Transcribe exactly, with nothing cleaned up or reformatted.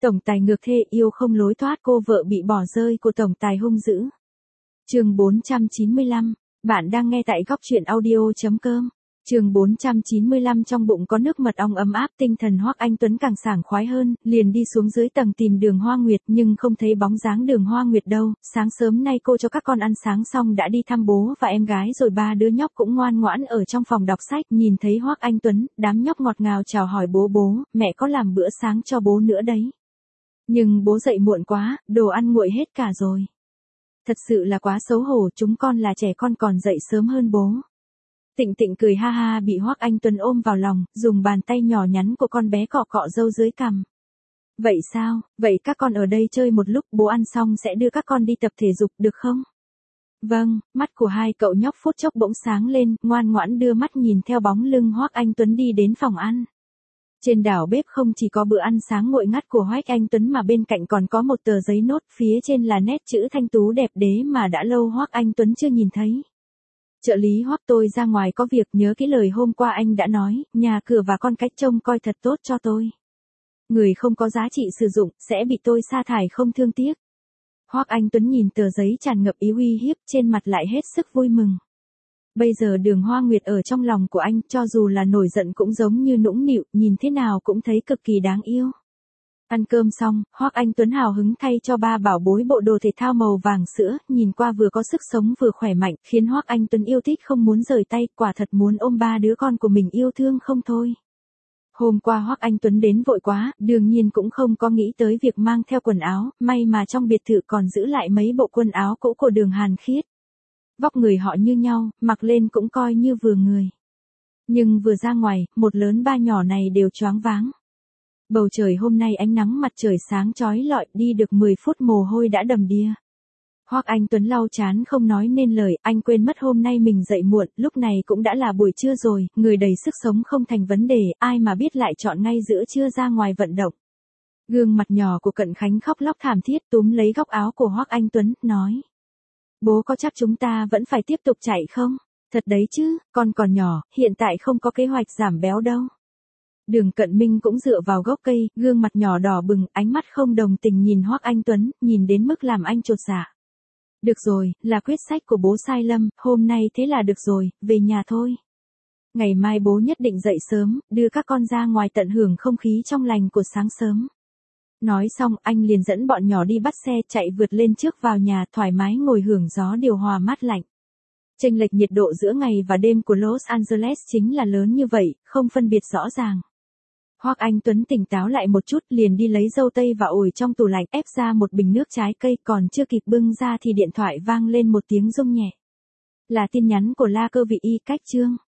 Tổng tài ngược thê yêu không lối thoát, cô vợ bị bỏ rơi của tổng tài hung dữ. Chương bốn trăm chín mươi lăm, bạn đang nghe tại góc truyện audio.com. Chương bốn trăm chín mươi lăm trong bụng có nước mật ong ấm áp, tinh thần Hoắc Anh Tuấn càng sảng khoái hơn, liền đi xuống dưới tầng tìm Đường Hoa Nguyệt nhưng không thấy bóng dáng Đường Hoa Nguyệt đâu. Sáng sớm nay cô cho các con ăn sáng xong đã đi thăm bố và em gái rồi, ba đứa nhóc cũng ngoan ngoãn ở trong phòng đọc sách. Nhìn thấy Hoắc Anh Tuấn, đám nhóc ngọt ngào chào hỏi bố: bố, mẹ có làm bữa sáng cho bố nữa đấy. Nhưng bố dậy muộn quá, đồ ăn nguội hết cả rồi. Thật sự là quá xấu hổ, chúng con là trẻ con còn dậy sớm hơn bố. Tịnh Tịnh cười ha ha, bị Hoắc Anh Tuấn ôm vào lòng, dùng bàn tay nhỏ nhắn của con bé cọ cọ râu dưới cằm. Vậy sao, vậy các con ở đây chơi một lúc, bố ăn xong sẽ đưa các con đi tập thể dục được không? Vâng, mắt của hai cậu nhóc phút chốc bỗng sáng lên, ngoan ngoãn đưa mắt nhìn theo bóng lưng Hoắc Anh Tuấn đi đến phòng ăn. Trên đảo bếp không chỉ có bữa ăn sáng nguội ngắt của Hoắc Anh Tuấn mà bên cạnh còn có một tờ giấy nốt, phía trên là nét chữ thanh tú đẹp đẽ mà đã lâu Hoắc Anh Tuấn chưa nhìn thấy. Trợ lý Hoắc, tôi ra ngoài có việc, nhớ cái lời hôm qua anh đã nói, nhà cửa và con cái trông coi thật tốt cho tôi. Người không có giá trị sử dụng, sẽ bị tôi sa thải không thương tiếc. Hoắc Anh Tuấn nhìn tờ giấy tràn ngập ý uy hiếp, trên mặt lại hết sức vui mừng. Bây giờ Đường Hoa Nguyệt ở trong lòng của anh, cho dù là nổi giận cũng giống như nũng nịu, nhìn thế nào cũng thấy cực kỳ đáng yêu. Ăn cơm xong, Hoắc Anh Tuấn hào hứng thay cho ba bảo bối bộ đồ thể thao màu vàng sữa, nhìn qua vừa có sức sống vừa khỏe mạnh, khiến Hoắc Anh Tuấn yêu thích không muốn rời tay, quả thật muốn ôm ba đứa con của mình yêu thương không thôi. Hôm qua Hoắc Anh Tuấn đến vội quá, đương nhiên cũng không có nghĩ tới việc mang theo quần áo, may mà trong biệt thự còn giữ lại mấy bộ quần áo cũ của Đường Hàn Khiết. Vóc người họ như nhau, mặc lên cũng coi như vừa người. Nhưng vừa ra ngoài, một lớn ba nhỏ này đều choáng váng. Bầu trời hôm nay ánh nắng mặt trời sáng chói lọi, đi được mười phút mồ hôi đã đầm đìa. Hoắc Anh Tuấn lau chán không nói nên lời, anh quên mất hôm nay mình dậy muộn, lúc này cũng đã là buổi trưa rồi, người đầy sức sống không thành vấn đề, ai mà biết lại chọn ngay giữa trưa ra ngoài vận động. Gương mặt nhỏ của Cận Khánh khóc lóc thảm thiết, túm lấy góc áo của Hoắc Anh Tuấn, nói: bố có chắc chúng ta vẫn phải tiếp tục chạy không? Thật đấy chứ, con còn nhỏ, hiện tại không có kế hoạch giảm béo đâu. Đường Cận Minh cũng dựa vào gốc cây, gương mặt nhỏ đỏ bừng, ánh mắt không đồng tình nhìn Hoắc Anh Tuấn, nhìn đến mức làm anh chột dạ. Được rồi, là quyết sách của bố sai lầm, hôm nay thế là được rồi, về nhà thôi. Ngày mai bố nhất định dậy sớm, đưa các con ra ngoài tận hưởng không khí trong lành của sáng sớm. Nói xong, anh liền dẫn bọn nhỏ đi bắt xe, chạy vượt lên trước vào nhà, thoải mái ngồi hưởng gió điều hòa mát lạnh. Chênh lệch nhiệt độ giữa ngày và đêm của Los Angeles chính là lớn như vậy, không phân biệt rõ ràng. Hoắc Anh Tuấn tỉnh táo lại một chút, liền đi lấy dâu tây và ổi trong tủ lạnh, ép ra một bình nước trái cây, còn chưa kịp bưng ra thì điện thoại vang lên một tiếng rung nhẹ. Là tin nhắn của La Cơ Vị Y, cách chương.